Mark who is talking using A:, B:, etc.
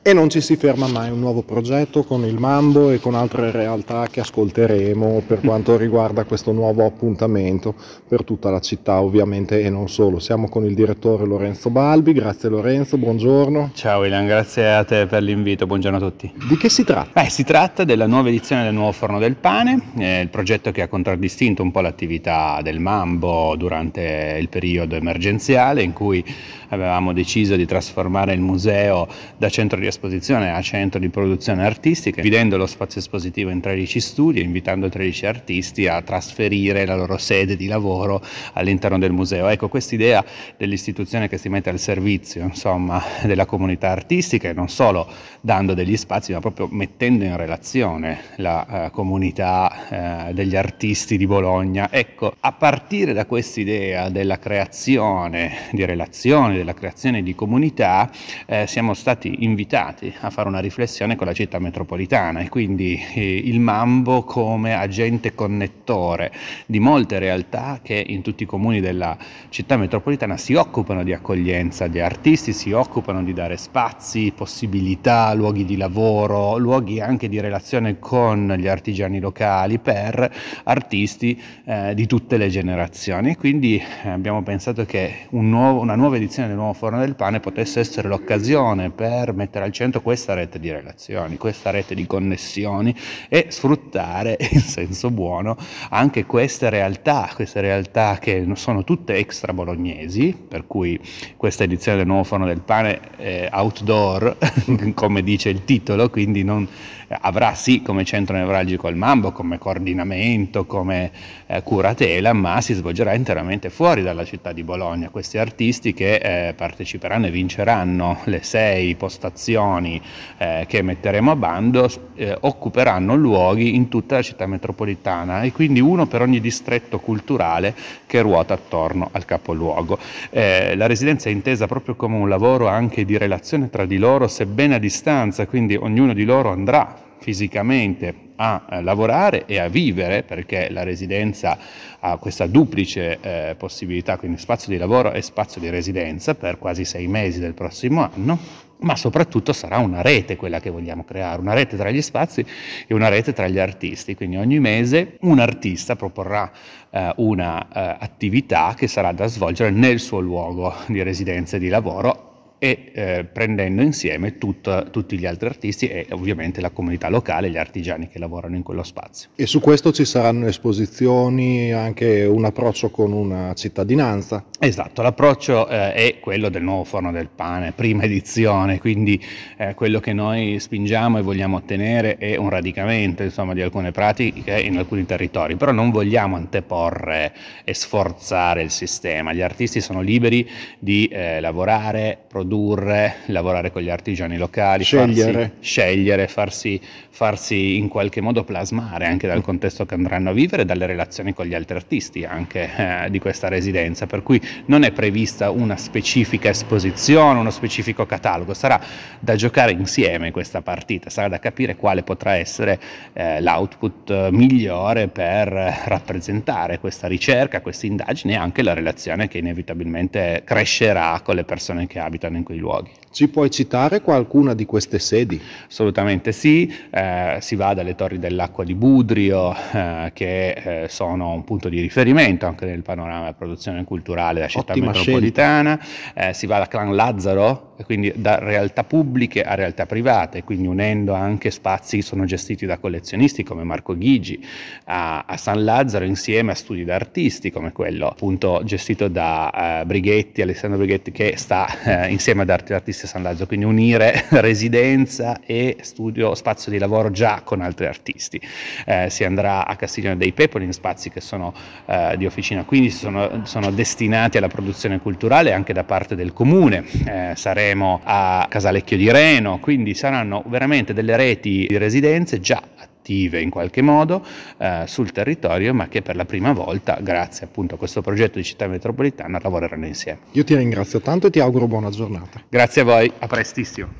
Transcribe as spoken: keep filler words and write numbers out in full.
A: E non ci si ferma mai, un nuovo progetto con il Mambo e con altre realtà che ascolteremo per quanto riguarda questo nuovo appuntamento per tutta la città ovviamente e non solo. Siamo con il direttore Lorenzo Balbi, grazie Lorenzo, buongiorno.
B: Ciao Ilan, grazie a te per l'invito, buongiorno a tutti.
A: Di che si tratta?
B: Beh, si tratta della nuova edizione del Nuovo Forno del Pane, eh, il progetto che ha contraddistinto un po' l'attività del Mambo durante il periodo emergenziale in cui avevamo deciso di trasformare il museo da centro di esposizione a centro di produzione artistica, dividendo lo spazio espositivo in tredici studi e invitando tredici artisti a trasferire la loro sede di lavoro all'interno del museo. Ecco, quest'idea dell'istituzione che si mette al servizio, insomma, della comunità artistica e non solo dando degli spazi, ma proprio mettendo in relazione la uh, comunità uh, degli artisti di Bologna. Ecco, a partire da quest'idea della creazione di relazioni, della creazione di comunità, eh, siamo stati invitati a fare una riflessione con la città metropolitana e quindi eh, il Mambo come agente connettore di molte realtà che in tutti i comuni della città metropolitana si occupano di accoglienza di artisti, si occupano di dare spazi, possibilità, luoghi di lavoro, luoghi anche di relazione con gli artigiani locali per artisti eh, di tutte le generazioni. Quindi eh, abbiamo pensato che un nuovo, una nuova edizione del Nuovo Forno del Pane potesse essere l'occasione per mettere al centro questa rete di relazioni, questa rete di connessioni e sfruttare in senso buono anche queste realtà, queste realtà che sono tutte extra bolognesi, per cui questa edizione del Nuovo Forno del Pane è outdoor, come dice il titolo, quindi non avrà sì come centro nevralgico il Mambo, come coordinamento, come eh, curatela, ma si svolgerà interamente fuori dalla città di Bologna. Questi artisti che eh, parteciperanno e vinceranno le sei postazioni eh, che metteremo a bando eh, occuperanno luoghi in tutta la città metropolitana e quindi uno per ogni distretto culturale che ruota attorno al capoluogo. Eh, la residenza è intesa proprio come un lavoro anche di relazione tra di loro, sebbene a distanza, quindi ognuno di loro andrà fisicamente a eh, lavorare e a vivere, perché la residenza ha questa duplice eh, possibilità, quindi spazio di lavoro e spazio di residenza per quasi sei mesi del prossimo anno, ma soprattutto sarà una rete quella che vogliamo creare, una rete tra gli spazi e una rete tra gli artisti, quindi ogni mese un artista proporrà eh, una eh, attività che sarà da svolgere nel suo luogo di residenza e di lavoro, e eh, prendendo insieme tut, tutti gli altri artisti e ovviamente la comunità locale, gli artigiani che lavorano in quello spazio.
A: E su questo ci saranno esposizioni, anche un approccio con una cittadinanza?
B: Esatto, l'approccio eh, è quello del Nuovo Forno del Pane, prima edizione, quindi eh, quello che noi spingiamo e vogliamo ottenere è un radicamento, insomma, di alcune pratiche in alcuni territori, però non vogliamo anteporre e sforzare il sistema. Gli artisti sono liberi di eh, lavorare, produrre, lavorare con gli artigiani locali,
A: scegliere,
B: farsi, scegliere farsi, farsi in qualche modo plasmare anche dal contesto che andranno a vivere, dalle relazioni con gli altri artisti anche eh, di questa residenza, per cui non è prevista una specifica esposizione, uno specifico catalogo, sarà da giocare insieme questa partita, sarà da capire quale potrà essere eh, l'output migliore per rappresentare questa ricerca, questa indagine e anche la relazione che inevitabilmente crescerà con le persone che abitano in quei luoghi.
A: Ci puoi citare qualcuna di queste sedi?
B: Assolutamente sì, eh, si va dalle Torri dell'Acqua di Budrio eh, che eh, sono un punto di riferimento anche nel panorama della produzione culturale della città
A: Ottima
B: metropolitana, eh, si va da Clan Lazzaro, quindi da realtà pubbliche a realtà private, quindi unendo anche spazi che sono gestiti da collezionisti come Marco Ghigi a, a San Lazzaro, insieme a studi da artisti come quello appunto gestito da uh, Brighetti, Alessandro Brighetti, che sta uh, insieme ad altri artisti a San Lazzaro, quindi unire residenza e studio, spazio di lavoro già con altri artisti. Eh, si andrà a Castiglione dei Pepoli in spazi che sono uh, di officina, quindi sono, sono destinati alla produzione culturale anche da parte del comune. Eh, saremo a Casalecchio di Reno, quindi saranno veramente delle reti di residenze già attive in qualche modo eh, sul territorio, ma che per la prima volta, grazie appunto a questo progetto di città metropolitana, lavoreranno insieme.
A: Io ti ringrazio tanto e ti auguro buona giornata.
B: Grazie a voi, a prestissimo.